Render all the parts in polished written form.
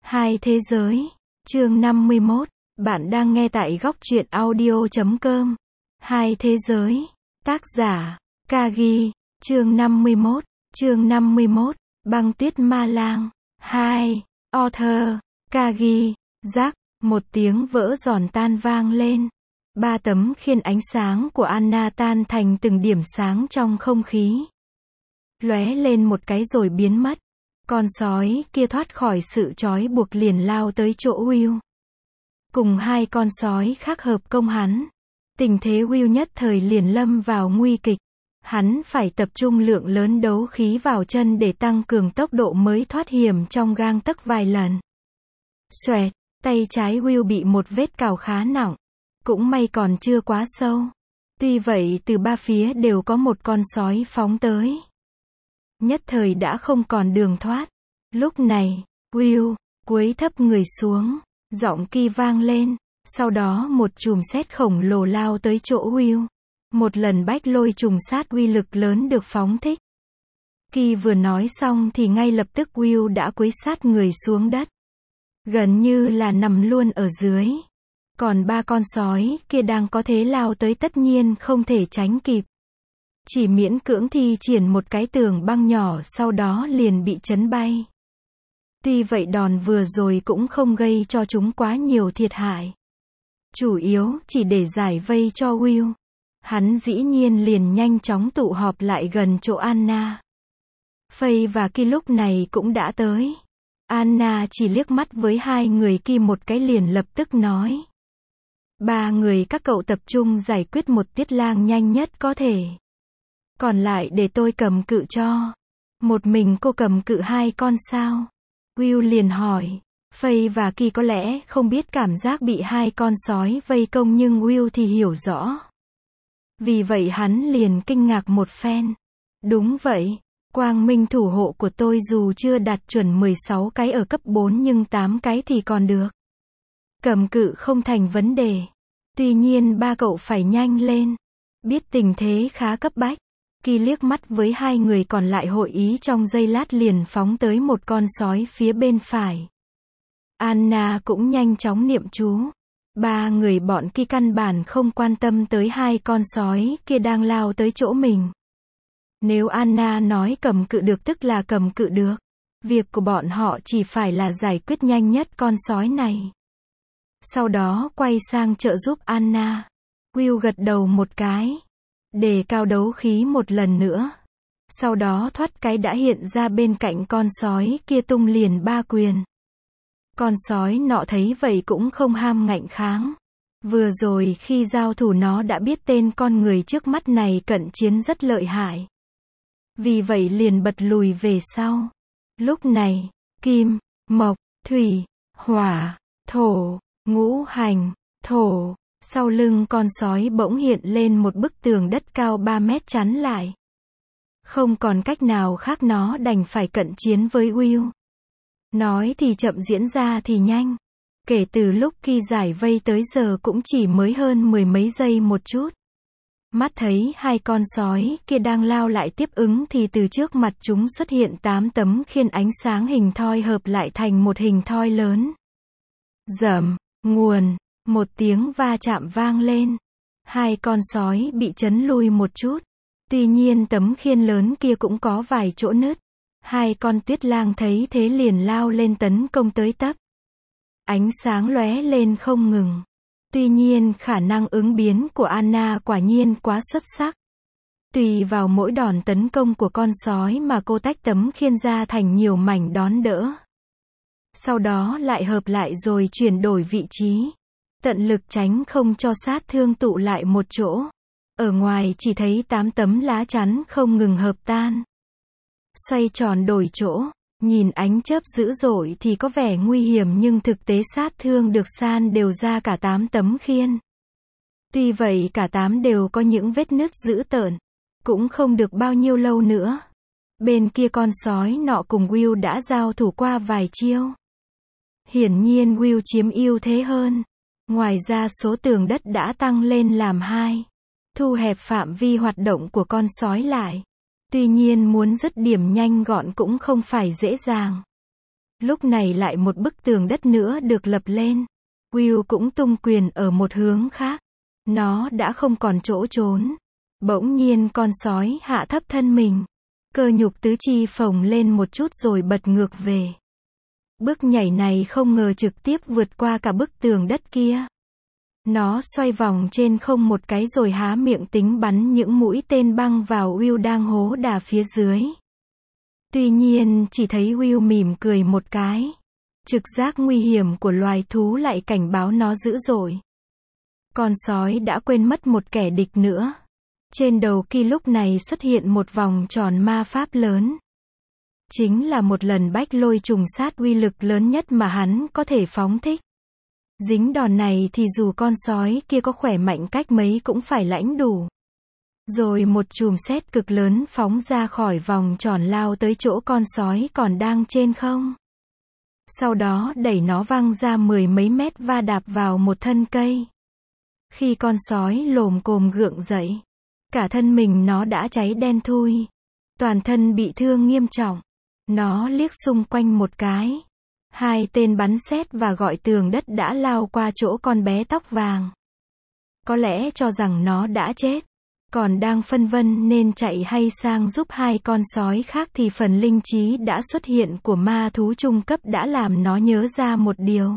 Hai thế giới. Chương 51. Bạn đang nghe tại góc truyện audio.com. Hai thế giới. Tác giả. Kagi. Chương 51. Chương 51. Băng tuyết ma lang. 2. Author. Kagi. Rắc. Một tiếng vỡ giòn tan vang lên. Ba tấm khiên ánh sáng của Anna tan thành từng điểm sáng trong không khí. Lóe lên một cái rồi biến mất. Con sói kia thoát khỏi sự trói buộc liền lao tới chỗ Will. Cùng hai con sói khác hợp công hắn. Tình thế Will nhất thời liền lâm vào nguy kịch. Hắn phải tập trung lượng lớn đấu khí vào chân để tăng cường tốc độ mới thoát hiểm trong gang tấc vài lần. Xoẹt, tay trái Will bị một vết cào khá nặng. Cũng may còn chưa quá sâu. Tuy vậy từ ba phía đều có một con sói phóng tới. Nhất thời đã không còn đường thoát. Lúc này, Will cúi thấp người xuống, giọng Ki vang lên, sau đó một chùm sét khổng lồ lao tới chỗ Will. Một lần bách lôi trùng sát uy lực lớn được phóng thích. Ki vừa nói xong thì ngay lập tức Will đã cúi sát người xuống đất. Gần như là nằm luôn ở dưới. Còn ba con sói kia đang có thế lao tới tất nhiên không thể tránh kịp. Chỉ miễn cưỡng thi triển một cái tường băng nhỏ sau đó liền bị chấn bay. Tuy vậy đòn vừa rồi cũng không gây cho chúng quá nhiều thiệt hại. Chủ yếu chỉ để giải vây cho Will. Hắn dĩ nhiên liền nhanh chóng tụ họp lại gần chỗ Anna. Faye và Ki lúc này cũng đã tới. Anna chỉ liếc mắt với hai người Ki một cái liền lập tức nói. Ba người các cậu tập trung giải quyết một tiết lang nhanh nhất có thể. Còn lại để tôi cầm cự cho. Một mình cô cầm cự hai con sao? Will liền hỏi. Faye và Ki có lẽ không biết cảm giác bị hai con sói vây công nhưng Will thì hiểu rõ. Vì vậy hắn liền kinh ngạc một phen. Đúng vậy, quang minh thủ hộ của tôi dù chưa đạt chuẩn 16 cái ở cấp 4 nhưng 8 cái thì còn được. Cầm cự không thành vấn đề. Tuy nhiên ba cậu phải nhanh lên. Biết tình thế khá cấp bách. Ki liếc mắt với hai người còn lại hội ý trong giây lát liền phóng tới một con sói phía bên phải. Anna cũng nhanh chóng niệm chú. Ba người bọn Ki căn bản không quan tâm tới hai con sói kia đang lao tới chỗ mình. Nếu Anna nói cầm cự được tức là cầm cự được. Việc của bọn họ chỉ phải là giải quyết nhanh nhất con sói này. Sau đó quay sang trợ giúp Anna. Will gật đầu một cái. Đề cao đấu khí một lần nữa. Sau đó thoát cái đã hiện ra bên cạnh con sói kia tung liền ba quyền. Con sói nọ thấy vậy cũng không ham ngạnh kháng. Vừa rồi khi giao thủ nó đã biết tên con người trước mắt này cận chiến rất lợi hại. Vì vậy liền bật lùi về sau. Lúc này, kim, mộc, thủy, hỏa, thổ, ngũ hành, thổ. Sau lưng con sói bỗng hiện lên một bức tường đất cao 3 mét chắn lại. Không còn cách nào khác nó đành phải cận chiến với Will. Nói thì chậm diễn ra thì nhanh. Kể từ lúc Ki giải vây tới giờ cũng chỉ mới hơn 10 mấy giây một chút. Mắt thấy hai con sói kia đang lao lại tiếp ứng thì từ trước mặt chúng xuất hiện 8 tấm khiên ánh sáng hình thoi hợp lại thành một hình thoi lớn. Rầm, nguồn. Một tiếng va chạm vang lên. Hai con sói bị chấn lui một chút. Tuy nhiên tấm khiên lớn kia cũng có vài chỗ nứt. Hai con tuyết lang thấy thế liền lao lên tấn công tới tấp. Ánh sáng lóe lên không ngừng. Tuy nhiên khả năng ứng biến của Anna quả nhiên quá xuất sắc. Tùy vào mỗi đòn tấn công của con sói mà cô tách tấm khiên ra thành nhiều mảnh đón đỡ. Sau đó lại hợp lại rồi chuyển đổi vị trí. Tận lực tránh không cho sát thương tụ lại một chỗ. Ở ngoài chỉ thấy 8 tấm lá chắn không ngừng hợp tan. Xoay tròn đổi chỗ, nhìn ánh chớp dữ dội thì có vẻ nguy hiểm nhưng thực tế sát thương được san đều ra cả 8 tấm khiên. Tuy vậy cả 8 đều có những vết nứt dữ tợn. Cũng không được bao nhiêu lâu nữa. Bên kia con sói nọ cùng Will đã giao thủ qua vài chiêu. Hiển nhiên Will chiếm ưu thế hơn. Ngoài ra số tường đất đã tăng lên làm 2. Thu hẹp phạm vi hoạt động của con sói lại. Tuy nhiên muốn dứt điểm nhanh gọn cũng không phải dễ dàng. Lúc này lại một bức tường đất nữa được lập lên. Will cũng tung quyền ở một hướng khác. Nó đã không còn chỗ trốn. Bỗng nhiên con sói hạ thấp thân mình. Cơ nhục tứ chi phồng lên một chút rồi bật ngược về. Bước nhảy này không ngờ trực tiếp vượt qua cả bức tường đất kia. Nó xoay vòng trên không một cái rồi há miệng tính bắn những mũi tên băng vào Will đang hố đà phía dưới. Tuy nhiên, chỉ thấy Will mỉm cười một cái. Trực giác nguy hiểm của loài thú lại cảnh báo nó dữ dội. Con sói đã quên mất một kẻ địch nữa. Trên đầu Ki lúc này xuất hiện một vòng tròn ma pháp lớn. Chính là một lần bách lôi trùng sát uy lực lớn nhất mà hắn có thể phóng thích. Dính đòn này thì dù con sói kia có khỏe mạnh cách mấy cũng phải lãnh đủ. Rồi một chùm sét cực lớn phóng ra khỏi vòng tròn lao tới chỗ con sói còn đang trên không. Sau đó đẩy nó văng ra 10 mấy mét va đạp vào một thân cây. Khi con sói lồm cồm gượng dậy, cả thân mình nó đã cháy đen thui. Toàn thân bị thương nghiêm trọng. Nó liếc xung quanh một cái. 2 tên bắn sét và gọi tường đất đã lao qua chỗ con bé tóc vàng. Có lẽ cho rằng nó đã chết. Còn đang phân vân nên chạy hay sang giúp 2 con sói khác thì phần linh trí đã xuất hiện của ma thú trung cấp đã làm nó nhớ ra một điều.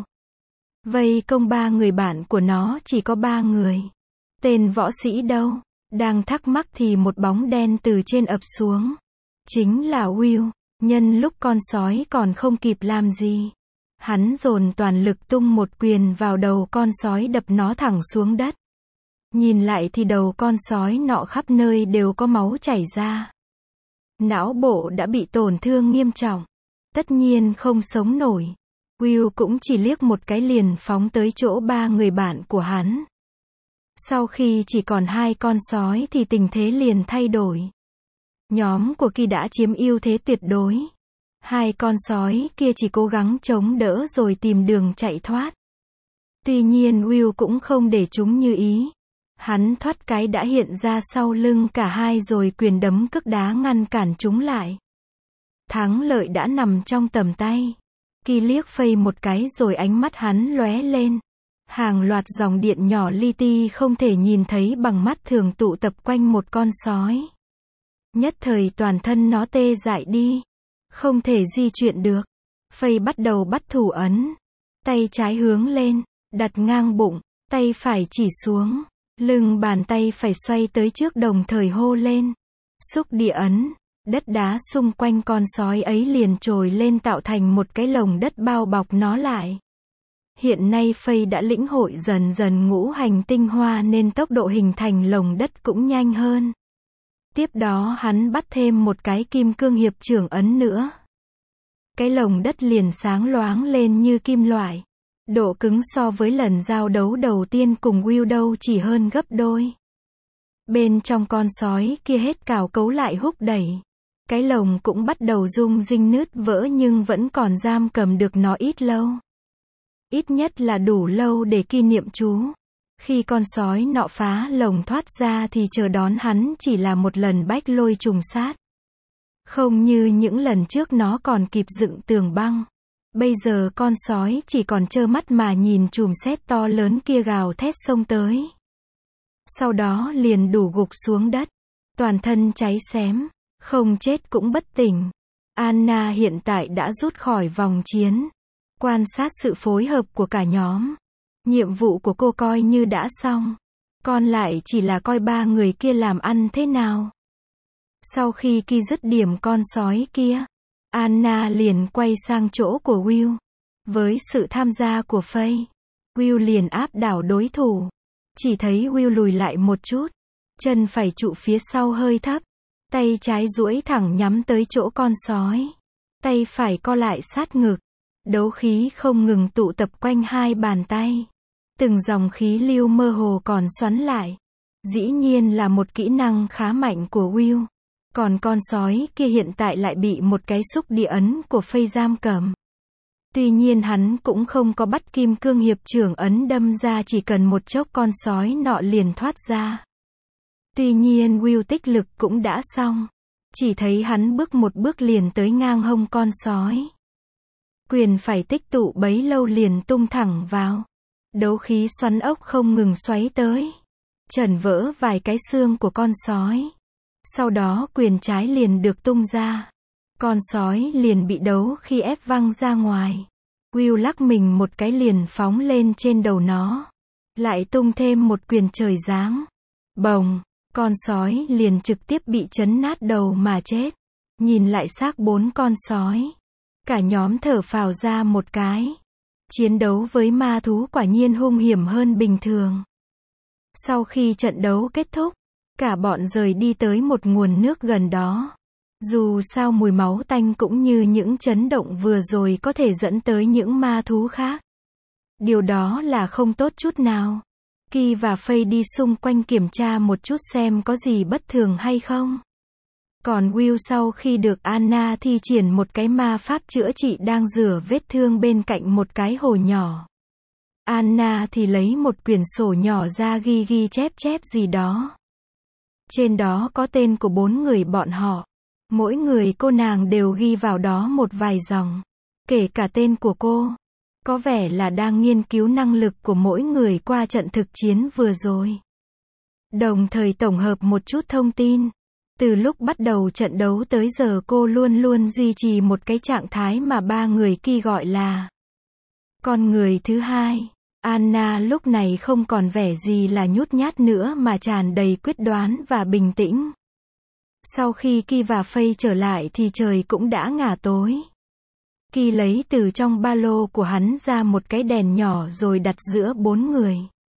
Vây công 3 người bạn của nó chỉ có 3 người. Tên võ sĩ đâu? Đang thắc mắc thì một bóng đen từ trên ập xuống. Chính là Will. Nhân lúc con sói còn không kịp làm gì, hắn dồn toàn lực tung một quyền vào đầu con sói đập nó thẳng xuống đất. Nhìn lại thì đầu con sói nọ khắp nơi đều có máu chảy ra. Não bộ đã bị tổn thương nghiêm trọng. Tất nhiên không sống nổi. Will cũng chỉ liếc một cái liền phóng tới chỗ 3 người bạn của hắn. Sau khi chỉ còn 2 con sói thì tình thế liền thay đổi. Nhóm của Ki đã chiếm ưu thế tuyệt đối. 2 con sói kia chỉ cố gắng chống đỡ rồi tìm đường chạy thoát. Tuy nhiên Will cũng không để chúng như ý. Hắn thoát cái đã hiện ra sau lưng cả hai rồi quyền đấm cước đá ngăn cản chúng lại. Thắng lợi đã nằm trong tầm tay. Ki liếc Faye một cái rồi ánh mắt hắn lóe lên. Hàng loạt dòng điện nhỏ li ti không thể nhìn thấy bằng mắt thường tụ tập quanh một con sói. Nhất thời toàn thân nó tê dại đi. Không thể di chuyển được. Faye bắt đầu bắt thủ ấn. Tay trái hướng lên, đặt ngang bụng, tay phải chỉ xuống. Lưng bàn tay phải xoay tới trước đồng thời hô lên. Xúc địa ấn. Đất đá xung quanh con sói ấy liền trồi lên tạo thành một cái lồng đất bao bọc nó lại. Hiện nay Faye đã lĩnh hội dần dần ngũ hành tinh hoa nên tốc độ hình thành lồng đất cũng nhanh hơn. Tiếp đó hắn bắt thêm một cái kim cương hiệp trưởng ấn nữa. Cái lồng đất liền sáng loáng lên như kim loại. Độ cứng so với lần giao đấu đầu tiên cùng Will đâu chỉ hơn gấp đôi. Bên trong con sói kia hết cào cấu lại húc đẩy. Cái lồng cũng bắt đầu rung rinh nứt vỡ nhưng vẫn còn giam cầm được nó ít lâu. Ít nhất là đủ lâu để kỷ niệm chú. Khi con sói nọ phá lồng thoát ra thì chờ đón hắn chỉ là một lần bách lôi trùng sát. Không như những lần trước nó còn kịp dựng tường băng. Bây giờ con sói chỉ còn trơ mắt mà nhìn chùm sét to lớn kia gào thét xông tới. Sau đó liền đổ gục xuống đất. Toàn thân cháy xém. Không chết cũng bất tỉnh. Anna hiện tại đã rút khỏi vòng chiến. Quan sát sự phối hợp của cả nhóm. Nhiệm vụ của cô coi như đã xong. Còn lại chỉ là coi 3 người kia làm ăn thế nào. Sau khi Ki dứt điểm con sói kia, Anna liền quay sang chỗ của Will. Với sự tham gia của Faye, Will liền áp đảo đối thủ. Chỉ thấy Will lùi lại một chút. Chân phải trụ phía sau hơi thấp. Tay trái duỗi thẳng nhắm tới chỗ con sói. Tay phải co lại sát ngực. Đấu khí không ngừng tụ tập quanh hai bàn tay. Từng dòng khí lưu mơ hồ còn xoắn lại. Dĩ nhiên là một kỹ năng khá mạnh của Will. Còn con sói kia hiện tại lại bị một cái xúc địa ấn của Faye giam cầm. Tuy nhiên hắn cũng không có bắt kim cương hiệp trưởng ấn đâm ra, chỉ cần một chốc con sói nọ liền thoát ra. Tuy nhiên Will tích lực cũng đã xong. Chỉ thấy hắn bước một bước liền tới ngang hông con sói. Quyền phải tích tụ bấy lâu liền tung thẳng vào. Đấu khí xoắn ốc không ngừng xoáy tới. Chẩn vỡ vài cái xương của con sói. Sau đó quyền trái liền được tung ra. Con sói liền bị đấu khí ép văng ra ngoài. Will lắc mình một cái liền phóng lên trên đầu nó. Lại tung thêm một quyền trời giáng. Bồng, con sói liền trực tiếp bị chấn nát đầu mà chết. Nhìn lại xác 4 con sói. Cả nhóm thở phào ra một cái. Chiến đấu với ma thú quả nhiên hung hiểm hơn bình thường. Sau khi trận đấu kết thúc, cả bọn rời đi tới một nguồn nước gần đó. Dù sao mùi máu tanh cũng như những chấn động vừa rồi có thể dẫn tới những ma thú khác. Điều đó là không tốt chút nào. Kỳ và Faye đi xung quanh kiểm tra một chút xem có gì bất thường hay không. Còn Will sau khi được Anna thi triển một cái ma pháp chữa trị đang rửa vết thương bên cạnh một cái hồ nhỏ. Anna thì lấy một quyển sổ nhỏ ra ghi chép gì đó. Trên đó có tên của 4 người bọn họ. Mỗi người cô nàng đều ghi vào đó một vài dòng. Kể cả tên của cô. Có vẻ là đang nghiên cứu năng lực của mỗi người qua trận thực chiến vừa rồi. Đồng thời tổng hợp một chút thông tin. Từ lúc bắt đầu trận đấu tới giờ cô luôn luôn duy trì một cái trạng thái mà 3 người kia gọi là con người thứ hai. Anna lúc này không còn vẻ gì là nhút nhát nữa mà tràn đầy quyết đoán và bình tĩnh. Sau khi Kỳ và Faye trở lại thì trời cũng đã ngả tối. Kỳ lấy từ trong ba lô của hắn ra một cái đèn nhỏ rồi đặt giữa 4 người.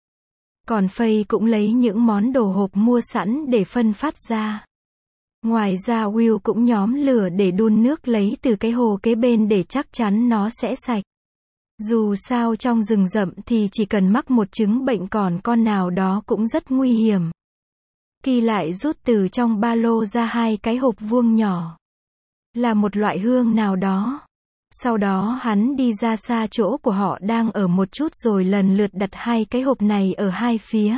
Còn Faye cũng lấy những món đồ hộp mua sẵn để phân phát ra. Ngoài ra Will cũng nhóm lửa để đun nước lấy từ cái hồ kế bên để chắc chắn nó sẽ sạch. Dù sao trong rừng rậm thì chỉ cần mắc một chứng bệnh còn con nào đó cũng rất nguy hiểm. Kỳ lại rút từ trong ba lô ra 2 cái hộp vuông nhỏ. Là một loại hương nào đó. Sau đó hắn đi ra xa chỗ của họ đang ở một chút rồi lần lượt đặt 2 cái hộp này ở hai phía.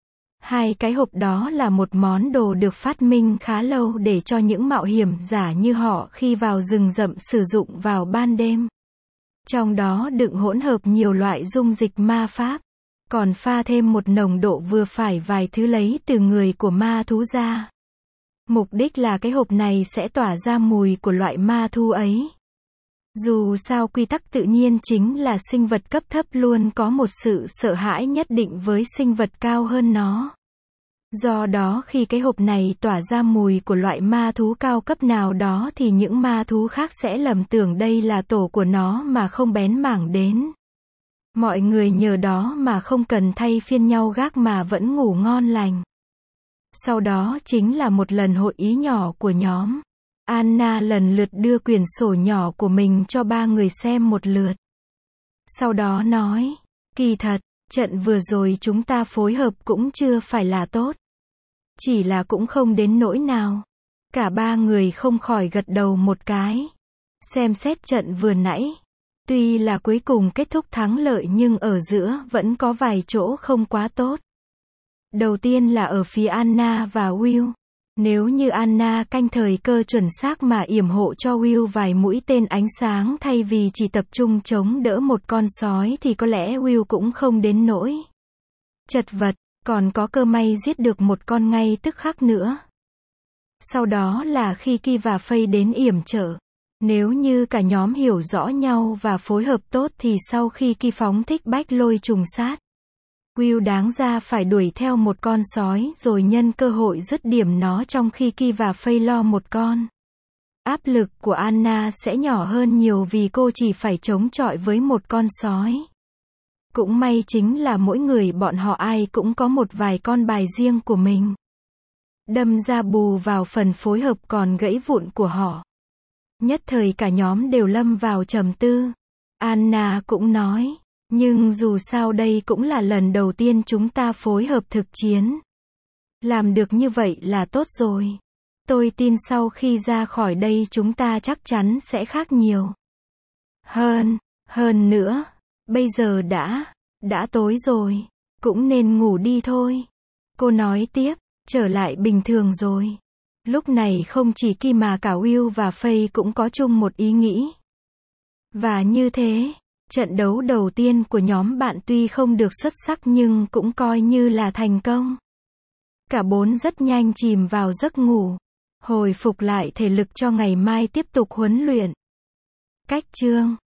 2 cái hộp đó là một món đồ được phát minh khá lâu để cho những mạo hiểm giả như họ khi vào rừng rậm sử dụng vào ban đêm. Trong đó đựng hỗn hợp nhiều loại dung dịch ma pháp, còn pha thêm một nồng độ vừa phải vài thứ lấy từ người của ma thú ra. Mục đích là cái hộp này sẽ tỏa ra mùi của loại ma thú ấy. Dù sao quy tắc tự nhiên chính là sinh vật cấp thấp luôn có một sự sợ hãi nhất định với sinh vật cao hơn nó. Do đó khi cái hộp này tỏa ra mùi của loại ma thú cao cấp nào đó thì những ma thú khác sẽ lầm tưởng đây là tổ của nó mà không bén mảng đến. Mọi người nhờ đó mà không cần thay phiên nhau gác mà vẫn ngủ ngon lành. Sau đó chính là một lần hội ý nhỏ của nhóm. Anna lần lượt đưa quyển sổ nhỏ của mình cho 3 người xem một lượt. Sau đó nói, kỳ thật, trận vừa rồi chúng ta phối hợp cũng chưa phải là tốt. Chỉ là cũng không đến nỗi nào. Cả 3 người không khỏi gật đầu một cái. Xem xét trận vừa nãy. Tuy là cuối cùng kết thúc thắng lợi nhưng ở giữa vẫn có vài chỗ không quá tốt. Đầu tiên là ở phía Anna và Will. Nếu như Anna canh thời cơ chuẩn xác mà yểm hộ cho Will vài mũi tên ánh sáng thay vì chỉ tập trung chống đỡ một con sói thì có lẽ Will cũng không đến nỗi chật vật, còn có cơ may giết được một con ngay tức khắc nữa. Sau đó là khi Kỳ và Faye đến yểm trợ. Nếu như cả nhóm hiểu rõ nhau và phối hợp tốt thì sau khi Kỳ phóng thích bách lôi trùng sát, Will đáng ra phải đuổi theo một con sói rồi nhân cơ hội dứt điểm nó trong khi Kỳ và Faye lo một con. Áp lực của Anna sẽ nhỏ hơn nhiều vì cô chỉ phải chống chọi với một con sói. Cũng may chính là mỗi người bọn họ ai cũng có một vài con bài riêng của mình. Đâm ra bù vào phần phối hợp còn gãy vụn của họ. Nhất thời cả nhóm đều lâm vào trầm tư. Anna cũng nói, nhưng dù sao đây cũng là lần đầu tiên chúng ta phối hợp thực chiến. Làm được như vậy là tốt rồi. Tôi tin sau khi ra khỏi đây chúng ta chắc chắn sẽ khác nhiều. Hơn nữa, bây giờ đã tối rồi, cũng nên ngủ đi thôi. Cô nói tiếp, trở lại bình thường rồi. Lúc này không chỉ Kỳ mà cả Will và Faye cũng có chung một ý nghĩ. Và như thế, trận đấu đầu tiên của nhóm bạn tuy không được xuất sắc nhưng cũng coi như là thành công. Cả bốn rất nhanh chìm vào giấc ngủ, hồi phục lại thể lực cho ngày mai tiếp tục huấn luyện. Cách chương